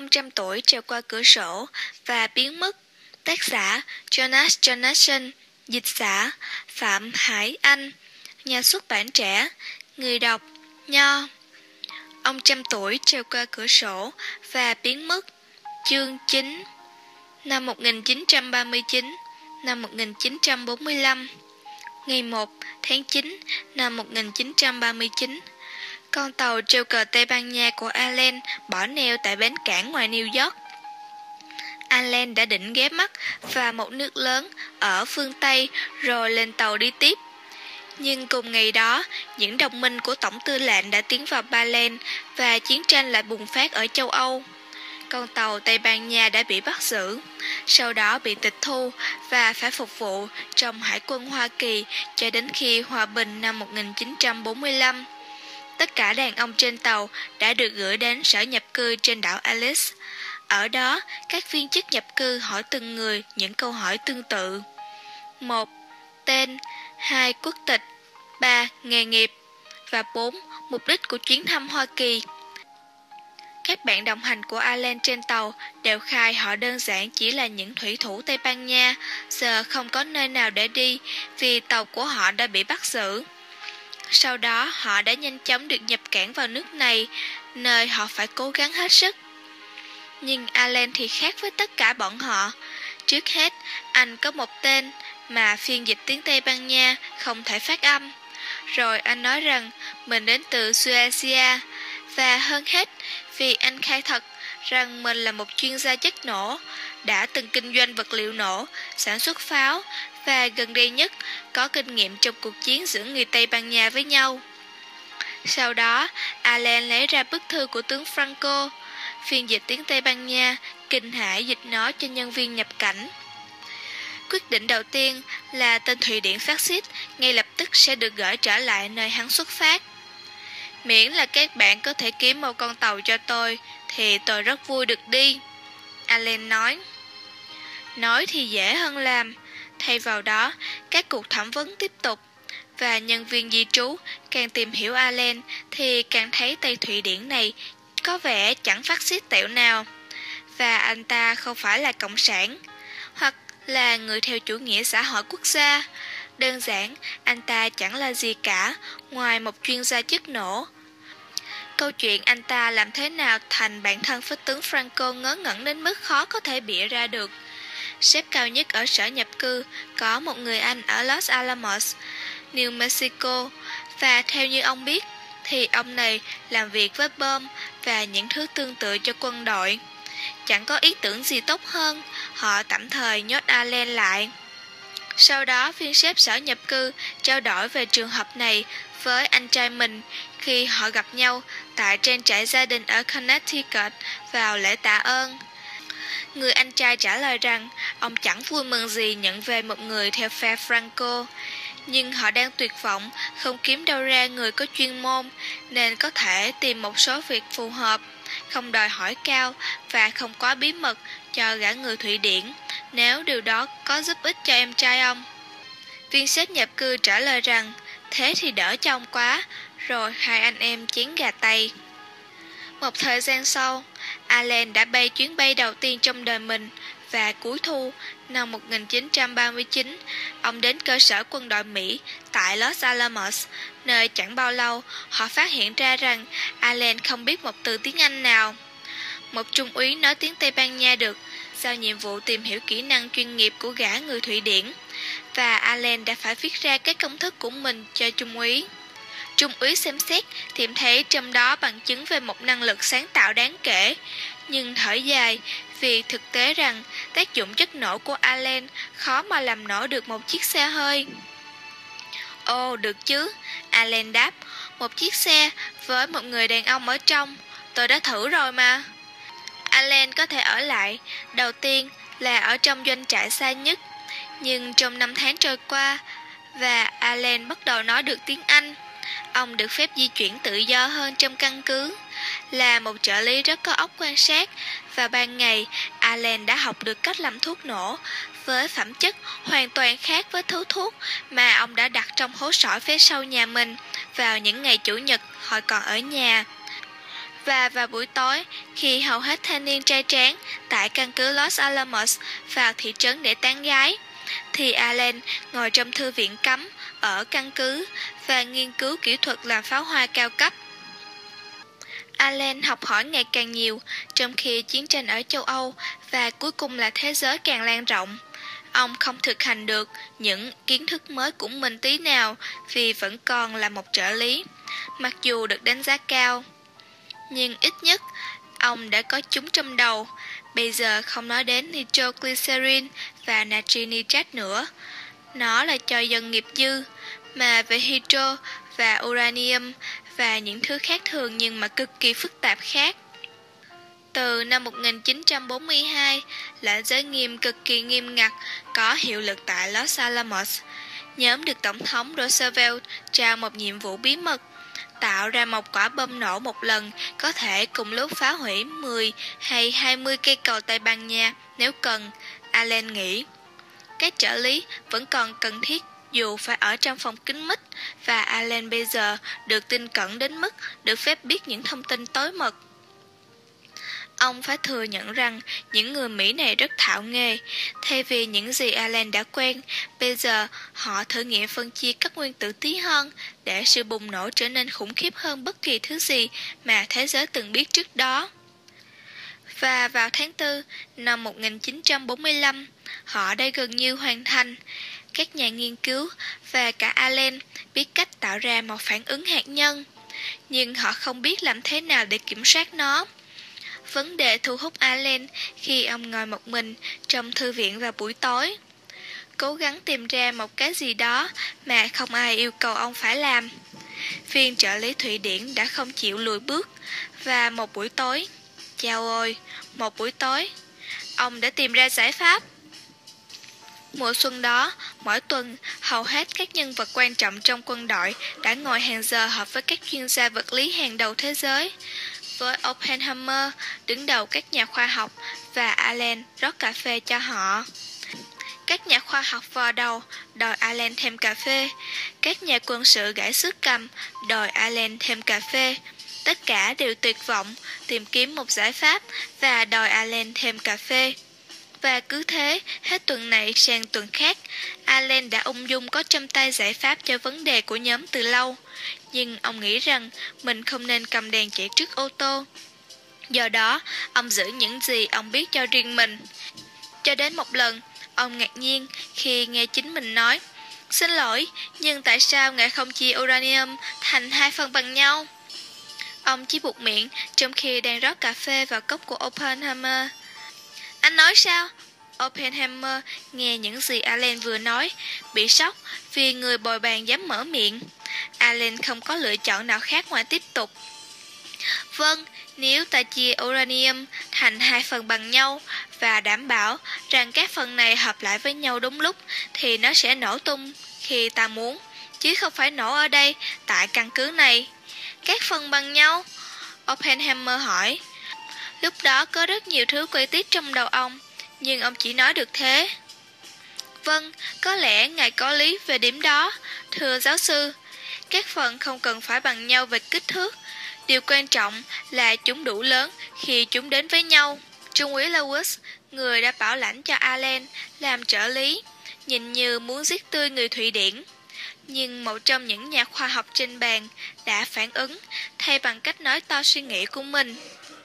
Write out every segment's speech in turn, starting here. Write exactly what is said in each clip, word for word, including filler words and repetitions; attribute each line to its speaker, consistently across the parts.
Speaker 1: Ông trăm tuổi trèo qua cửa sổ và biến mất. Tác giả Jonas Jonasson. Dịch giả Phạm Hải Anh. Nhà xuất bản Trẻ. Người đọc Nho. Ông trăm tuổi trèo qua cửa sổ và biến mất. Chương chín. Năm một nghìn chín trăm ba mươi chín, năm một nghìn chín trăm bốn mươi lăm. Ngày một tháng chín năm một nghìn chín trăm ba mươi chín, con tàu treo cờ Tây Ban Nha của Allen bỏ neo tại bến cảng ngoài New York. Allen đã định ghé mắt vào một nước lớn ở phương Tây rồi lên tàu đi tiếp. Nhưng cùng ngày đó, những đồng minh của Tổng tư lệnh đã tiến vào Ba Lan và chiến tranh lại bùng phát ở châu Âu. Con tàu Tây Ban Nha đã bị bắt giữ, sau đó bị tịch thu và phải phục vụ trong Hải quân Hoa Kỳ cho đến khi hòa bình năm một nghìn chín trăm bốn mươi lăm. Tất cả đàn ông trên tàu đã được gửi đến sở nhập cư trên đảo Alice. Ở đó, các viên chức nhập cư hỏi từng người những câu hỏi tương tự. một. Tên. hai. Quốc tịch. ba. Nghề nghiệp. Và bốn. Mục đích của chuyến thăm Hoa Kỳ. Các bạn đồng hành của Allen trên tàu đều khai họ đơn giản chỉ là những thủy thủ Tây Ban Nha, giờ không có nơi nào để đi vì tàu của họ đã bị bắt giữ. Sau đó họ đã nhanh chóng được nhập cảng vào nước này, nơi họ phải cố gắng hết sức. Nhưng Allen thì khác với tất cả bọn họ. Trước hết, anh có một tên mà phiên dịch tiếng Tây Ban Nha không thể phát âm. Rồi anh nói rằng mình đến từ Suecia, và hơn hết vì anh khai thật rằng mình là một chuyên gia chất nổ, đã từng kinh doanh vật liệu nổ, sản xuất pháo và gần đây nhất có kinh nghiệm trong cuộc chiến giữa người Tây Ban Nha với nhau. Sau đó, Allen lấy ra bức thư của tướng Franco, phiên dịch tiếng Tây Ban Nha, kinh hãi dịch nó cho nhân viên nhập cảnh. Quyết định đầu tiên là tên Thụy Điển phát xít ngay lập tức sẽ được gửi trở lại nơi hắn xuất phát. Miễn là các bạn có thể kiếm một con tàu cho tôi thì tôi rất vui được đi, Allen nói. Nói thì dễ hơn làm. Thay vào đó, các cuộc thẩm vấn tiếp tục, và nhân viên di trú càng tìm hiểu Allen thì càng thấy Tây Thụy Điển này có vẻ chẳng phát xít tẹo nào, và anh ta không phải là cộng sản hoặc là người theo chủ nghĩa xã hội quốc gia. Đơn giản, anh ta chẳng là gì cả ngoài một chuyên gia chất nổ. Câu chuyện anh ta làm thế nào thành bạn thân với tướng Franco ngớ ngẩn đến mức khó có thể bịa ra được. Sếp cao nhất ở sở nhập cư có một người Anh ở Los Alamos, New Mexico, và theo như ông biết thì ông này làm việc với bom và những thứ tương tự cho quân đội. Chẳng có ý tưởng gì tốt hơn, họ tạm thời nhốt Allen lại. Sau đó viên sếp sở nhập cư trao đổi về trường hợp này với anh trai mình khi họ gặp nhau tại trang trại gia đình ở Connecticut vào lễ tạ ơn. Người anh trai trả lời rằng ông chẳng vui mừng gì nhận về một người theo phe Franco, nhưng họ đang tuyệt vọng không kiếm đâu ra người có chuyên môn nên có thể tìm một số việc phù hợp, không đòi hỏi cao và không quá bí mật cho gã người Thụy Điển, nếu điều đó có giúp ích cho em trai ông. Viên sếp nhập cư trả lời rằng thế thì đỡ cho ông quá, rồi hai anh em chén gà tây. Một thời gian sau, Allen đã bay chuyến bay đầu tiên trong đời mình, và cuối thu năm một nghìn chín trăm ba mươi chín, ông đến cơ sở quân đội Mỹ tại Los Alamos, nơi chẳng bao lâu họ phát hiện ra rằng Allen không biết một từ tiếng Anh nào. Một trung úy nói tiếng Tây Ban Nha được giao nhiệm vụ tìm hiểu kỹ năng chuyên nghiệp của gã người Thụy Điển, và Allen đã phải viết ra các công thức của mình cho trung úy. Trung úy xem xét tìm thấy trong đó bằng chứng về một năng lực sáng tạo đáng kể, nhưng thở dài vì thực tế rằng tác dụng chất nổ của Allen khó mà làm nổ được một chiếc xe hơi. Ồ, được chứ, Allen đáp, một chiếc xe với một người đàn ông ở trong, tôi đã thử rồi mà. Allen có thể ở lại, đầu tiên là ở trong doanh trại xa nhất, nhưng trong năm tháng trôi qua, và Allen bắt đầu nói được tiếng Anh. Ông được phép di chuyển tự do hơn trong căn cứ, là một trợ lý rất có óc quan sát, và ban ngày Allen đã học được cách làm thuốc nổ với phẩm chất hoàn toàn khác với thứ thuốc mà ông đã đặt trong hố sỏi phía sau nhà mình vào những ngày chủ nhật hồi còn ở nhà. Và vào buổi tối, khi hầu hết thanh niên trai tráng tại căn cứ Los Alamos vào thị trấn để tán gái, thì Allen ngồi trong thư viện cấm ở căn cứ và nghiên cứu kỹ thuật làm pháo hoa cao cấp. Allen học hỏi ngày càng nhiều, trong khi chiến tranh ở châu Âu và cuối cùng là thế giới càng lan rộng. Ông không thực hành được những kiến thức mới của mình tí nào vì vẫn còn là một trợ lý, mặc dù được đánh giá cao. Nhưng ít nhất, ông đã có chúng trong đầu. Bây giờ không nói đến nitroglycerin và natri nitrat nữa. Nó là cho dân nghiệp dư, mà về hydro và uranium và những thứ khác thường nhưng mà cực kỳ phức tạp khác. Từ năm một nghìn chín trăm bốn mươi hai, lệnh giới nghiêm cực kỳ nghiêm ngặt có hiệu lực tại Los Alamos. Nhóm được Tổng thống Roosevelt trao một nhiệm vụ bí mật, tạo ra một quả bom nổ một lần có thể cùng lúc phá hủy mười hay hai mươi cây cầu Tây Ban Nha nếu cần, Allen nghĩ. Các trợ lý vẫn còn cần thiết dù phải ở trong phòng kín mít, và Allen bây giờ được tin cẩn đến mức được phép biết những thông tin tối mật. Ông phải thừa nhận rằng những người Mỹ này rất thạo nghề. Thay vì những gì Allen đã quen, bây giờ họ thử nghiệm phân chia các nguyên tử tí hơn để sự bùng nổ trở nên khủng khiếp hơn bất kỳ thứ gì mà thế giới từng biết trước đó. Và vào tháng tư năm một nghìn chín trăm bốn mươi lăm, họ đã gần như hoàn thành. Các nhà nghiên cứu và cả Allen biết cách tạo ra một phản ứng hạt nhân, nhưng họ không biết làm thế nào để kiểm soát nó. Vấn đề thu hút Allen khi ông ngồi một mình trong thư viện vào buổi tối, cố gắng tìm ra một cái gì đó mà không ai yêu cầu ông phải làm. Viên trợ lý Thụy Điển đã không chịu lùi bước, và một buổi tối, chao ôi, một buổi tối, ông đã tìm ra giải pháp. Mùa xuân đó, mỗi tuần, hầu hết các nhân vật quan trọng trong quân đội đã ngồi hàng giờ họp với các chuyên gia vật lý hàng đầu thế giới. Với Oppenheimer đứng đầu các nhà khoa học, và Allen rót cà phê cho họ. Các nhà khoa học vò đầu đòi Allen thêm cà phê. Các nhà quân sự gãi xước cầm đòi Allen thêm cà phê. Tất cả đều tuyệt vọng tìm kiếm một giải pháp và đòi Allen thêm cà phê. Và cứ thế, hết tuần này sang tuần khác, Allen đã ung dung có trong tay giải pháp cho vấn đề của nhóm từ lâu. Nhưng ông nghĩ rằng mình không nên cầm đèn chạy trước ô tô. Do đó, ông giữ những gì ông biết cho riêng mình. Cho đến một lần, ông ngạc nhiên khi nghe chính mình nói: "Xin lỗi, nhưng tại sao ngài không chia uranium thành hai phần bằng nhau?" Ông chỉ buột miệng trong khi đang rót cà phê vào cốc của Oppenheimer. "Anh nói sao?" Oppenheimer nghe những gì Allen vừa nói, bị sốc vì người bồi bàn dám mở miệng. Allen không có lựa chọn nào khác ngoài tiếp tục. "Vâng, nếu ta chia uranium thành hai phần bằng nhau và đảm bảo rằng các phần này hợp lại với nhau đúng lúc, thì nó sẽ nổ tung khi ta muốn, chứ không phải nổ ở đây, tại căn cứ này." "Các phần bằng nhau?" Oppenheimer hỏi. Lúc đó có rất nhiều thứ quay tít trong đầu ông, nhưng ông chỉ nói được thế. "Vâng, có lẽ ngài có lý về điểm đó, thưa giáo sư. Các phần không cần phải bằng nhau về kích thước. Điều quan trọng là chúng đủ lớn khi chúng đến với nhau." Trung úy Lewis, người đã bảo lãnh cho Allen làm trợ lý, nhìn như muốn giết tươi người Thụy Điển. Nhưng một trong những nhà khoa học trên bàn đã phản ứng, thay bằng cách nói to suy nghĩ của mình.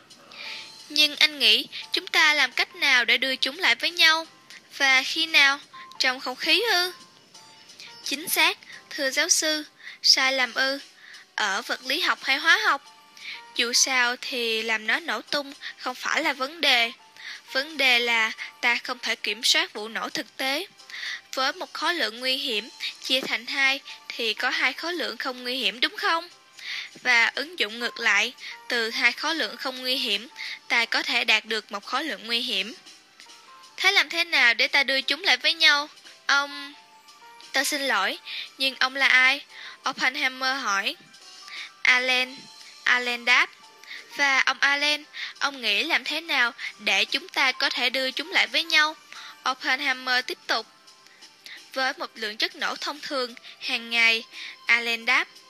Speaker 1: "Nhưng anh nghĩ chúng ta làm cách nào để đưa chúng lại với nhau? Và khi nào? Trong không khí ư?" "Chính xác, thưa giáo sư. Sai lầm ư? Ở vật lý học hay hóa học? Dù sao thì làm nó nổ tung không phải là vấn đề. Vấn đề là ta không thể kiểm soát vụ nổ thực tế. Với một khối lượng nguy hiểm chia thành hai thì có hai khối lượng không nguy hiểm, đúng không? Và ứng dụng ngược lại, từ hai khối lượng không nguy hiểm, ta có thể đạt được một khối lượng nguy hiểm. Thế làm thế nào để ta đưa chúng lại với nhau? Ông... Tôi xin lỗi, nhưng ông là ai?" Oppenheimer hỏi. "Allen." Allen đáp. "Và ông Allen, ông nghĩ làm thế nào để chúng ta có thể đưa chúng lại với nhau?" Oppenheimer tiếp tục. "Với một lượng chất nổ thông thường, hàng ngày." Allen đáp.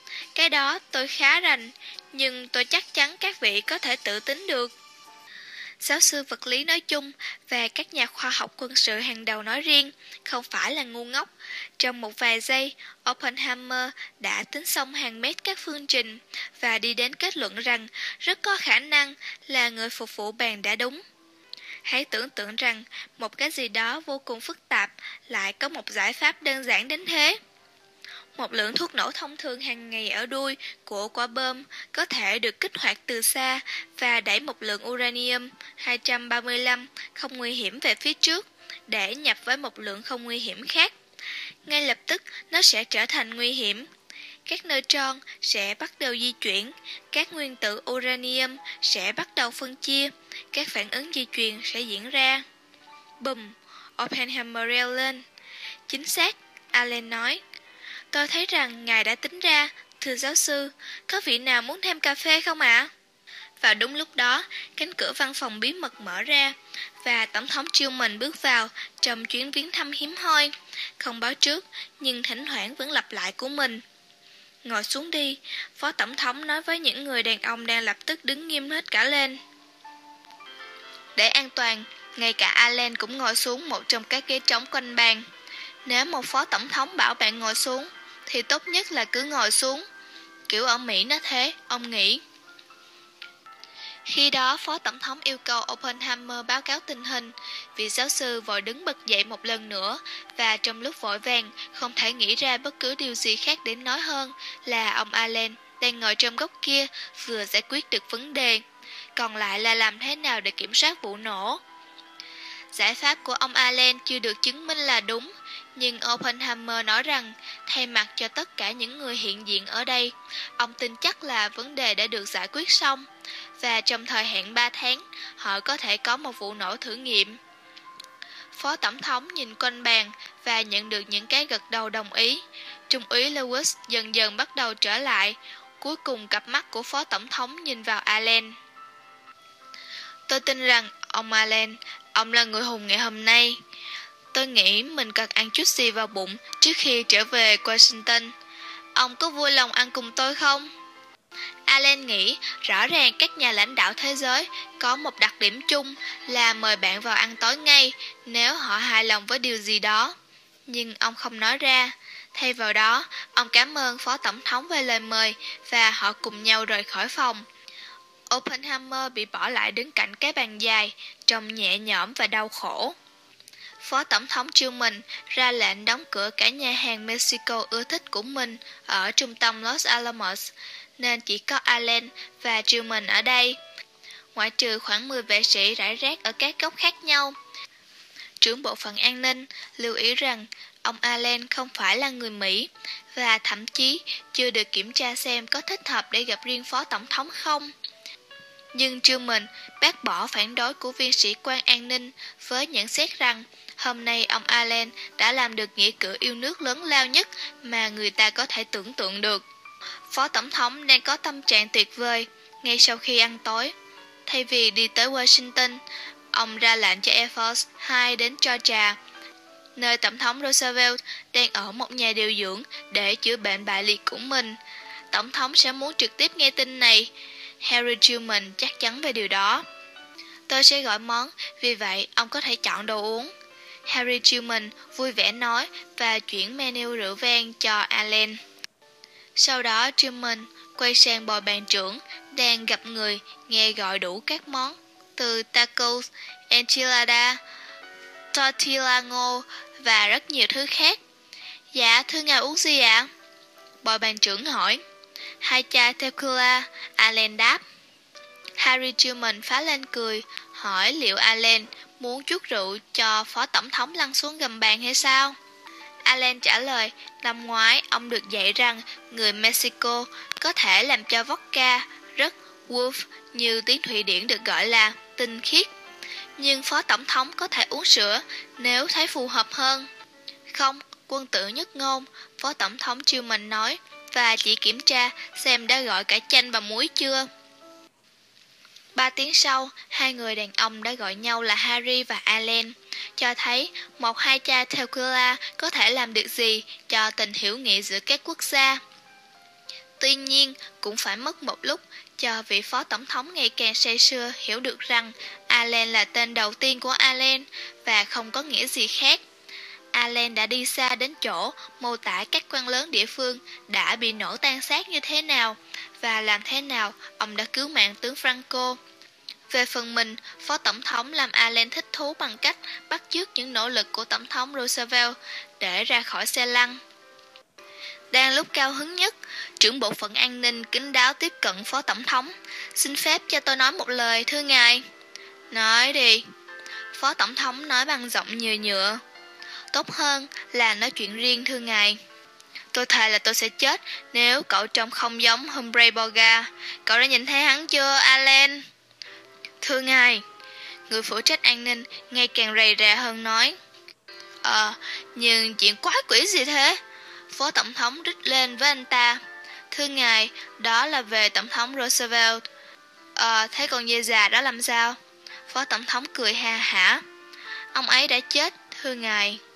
Speaker 1: Cái đó tôi khá rành, nhưng tôi chắc chắn các vị có thể tự tính được. Giáo sư vật lý nói chung và các nhà khoa học quân sự hàng đầu nói riêng không phải là ngu ngốc. Trong một vài giây, Oppenheimer đã tính xong hàng mét các phương trình và đi đến kết luận rằng rất có khả năng là người phục vụ bàn đã đúng. Hãy tưởng tượng rằng một cái gì đó vô cùng phức tạp lại có một giải pháp đơn giản đến thế. Một lượng thuốc nổ thông thường hàng ngày ở đuôi của quả bom có thể được kích hoạt từ xa và đẩy một lượng uranium hai trăm ba mươi lăm không nguy hiểm về phía trước để nhập với một lượng không nguy hiểm khác. Ngay lập tức nó sẽ trở thành nguy hiểm. Các neutron sẽ bắt đầu di chuyển, các nguyên tử uranium sẽ bắt đầu phân chia, các phản ứng di truyền sẽ diễn ra. Bùm, Oppenheimer reo lên. Chính xác, Allen nói. Tôi thấy rằng ngài đã tính ra, thưa giáo sư, có vị nào muốn thêm cà phê không ạ? Vào đúng lúc đó, cánh cửa văn phòng bí mật mở ra, và Tổng thống Truman bước vào trong chuyến viếng thăm hiếm hoi, không báo trước, nhưng thỉnh thoảng vẫn lặp lại của mình. Ngồi xuống đi, Phó Tổng thống nói với những người đàn ông đang lập tức đứng nghiêm hết cả lên. Để an toàn, ngay cả Allen cũng ngồi xuống một trong các ghế trống quanh bàn. Nếu một Phó Tổng thống bảo bạn ngồi xuống, thì tốt nhất là cứ ngồi xuống. Kiểu ở Mỹ nó thế, ông nghĩ. Khi đó, Phó Tổng thống yêu cầu Oppenheimer báo cáo tình hình. Vị giáo sư vội đứng bật dậy một lần nữa, và trong lúc vội vàng, không thể nghĩ ra bất cứ điều gì khác để nói hơn là ông Allen đang ngồi trong góc kia vừa giải quyết được vấn đề. Còn lại là làm thế nào để kiểm soát vụ nổ. Giải pháp của ông Allen chưa được chứng minh là đúng, nhưng Oppenheimer nói rằng, thay mặt cho tất cả những người hiện diện ở đây, ông tin chắc là vấn đề đã được giải quyết xong, và trong thời hạn ba tháng, họ có thể có một vụ nổ thử nghiệm. Phó Tổng thống nhìn quanh bàn và nhận được những cái gật đầu đồng ý. Trung úy Lewis dần dần bắt đầu trở lại, cuối cùng cặp mắt của Phó Tổng thống nhìn vào Allen. Tôi tin rằng, ông Allen, ông là người hùng ngày hôm nay. Tôi nghĩ mình cần ăn chút gì vào bụng trước khi trở về Washington. Ông có vui lòng ăn cùng tôi không? Allen nghĩ rõ ràng các nhà lãnh đạo thế giới có một đặc điểm chung là mời bạn vào ăn tối ngay nếu họ hài lòng với điều gì đó. Nhưng ông không nói ra. Thay vào đó, ông cảm ơn Phó Tổng thống về lời mời và họ cùng nhau rời khỏi phòng. Oppenheimer bị bỏ lại đứng cạnh cái bàn dài, trông nhẹ nhõm và đau khổ. Phó Tổng thống Truman ra lệnh đóng cửa cả nhà hàng Mexico ưa thích của mình ở trung tâm Los Alamos, nên chỉ có Allen và Truman ở đây, ngoại trừ khoảng mười vệ sĩ rải rác ở các góc khác nhau. Trưởng bộ phận an ninh lưu ý rằng ông Allen không phải là người Mỹ và thậm chí chưa được kiểm tra xem có thích hợp để gặp riêng Phó Tổng thống không. Nhưng Truman bác bỏ phản đối của viên sĩ quan an ninh với nhận xét rằng hôm nay ông Allen đã làm được nghĩa cử yêu nước lớn lao nhất mà người ta có thể tưởng tượng được. Phó Tổng thống đang có tâm trạng tuyệt vời ngay sau khi ăn tối. Thay vì đi tới Washington, ông ra lệnh cho Air Force hai đến Georgia, nơi Tổng thống Roosevelt đang ở một nhà điều dưỡng để chữa bệnh bại liệt của mình. Tổng thống sẽ muốn trực tiếp nghe tin này. Harry Truman chắc chắn về điều đó. Tôi sẽ gọi món, vì vậy ông có thể chọn đồ uống. Harry Truman vui vẻ nói và chuyển menu rượu vang cho Allen. Sau đó Truman quay sang bồi bàn trưởng đang gặp người nghe gọi đủ các món, từ tacos, enchilada, tortilla ngô và rất nhiều thứ khác. Dạ, thưa ngài uống gì ạ? Bồi bàn trưởng hỏi. Hai chai tequila, Allen đáp. Harry Truman phá lên cười, hỏi liệu Allen muốn chút rượu cho Phó Tổng thống lăn xuống gầm bàn hay sao? Allen trả lời, năm ngoái ông được dạy rằng người Mexico có thể làm cho vodka rất wolf, như tiếng Thụy Điển được gọi là tinh khiết. Nhưng Phó Tổng thống có thể uống sữa nếu thấy phù hợp hơn. Không, quân tử nhất ngôn, Phó Tổng thống Truman nói, và chỉ kiểm tra xem đã gọi cả chanh và muối chưa. Ba tiếng sau, hai người đàn ông đã gọi nhau là Harry và Allen, cho thấy một hai chai tequila có thể làm được gì cho tình hữu nghị giữa các quốc gia. Tuy nhiên, cũng phải mất một lúc cho vị phó tổng thống ngày càng say sưa hiểu được rằng Allen là tên đầu tiên của Allen và không có nghĩa gì khác. Allen đã đi xa đến chỗ mô tả các quan lớn địa phương đã bị nổ tan xác như thế nào và làm thế nào ông đã cứu mạng tướng Franco. Về phần mình, Phó Tổng thống làm Allen thích thú bằng cách bắt chước những nỗ lực của Tổng thống Roosevelt để ra khỏi xe lăn. Đang lúc cao hứng nhất, trưởng bộ phận an ninh kín đáo tiếp cận Phó Tổng thống. Xin phép cho tôi nói một lời, thưa ngài. Nói đi. Phó Tổng thống nói bằng giọng nhựa nhựa. Tốt hơn là nói chuyện riêng, thưa ngài. Tôi thề là tôi sẽ chết nếu cậu trông không giống Humphrey Bogart. Cậu đã nhìn thấy hắn chưa, Allen? Thưa ngài. Người phụ trách an ninh ngày càng rầy rà hơn nói. Ờ, nhưng chuyện quái quỷ gì thế? Phó Tổng thống rít lên với anh ta. Thưa ngài, đó là về Tổng thống Roosevelt. Ờ, thế còn dê già đó làm sao? Phó Tổng thống cười ha hả. Ông ấy đã chết, thưa ngài.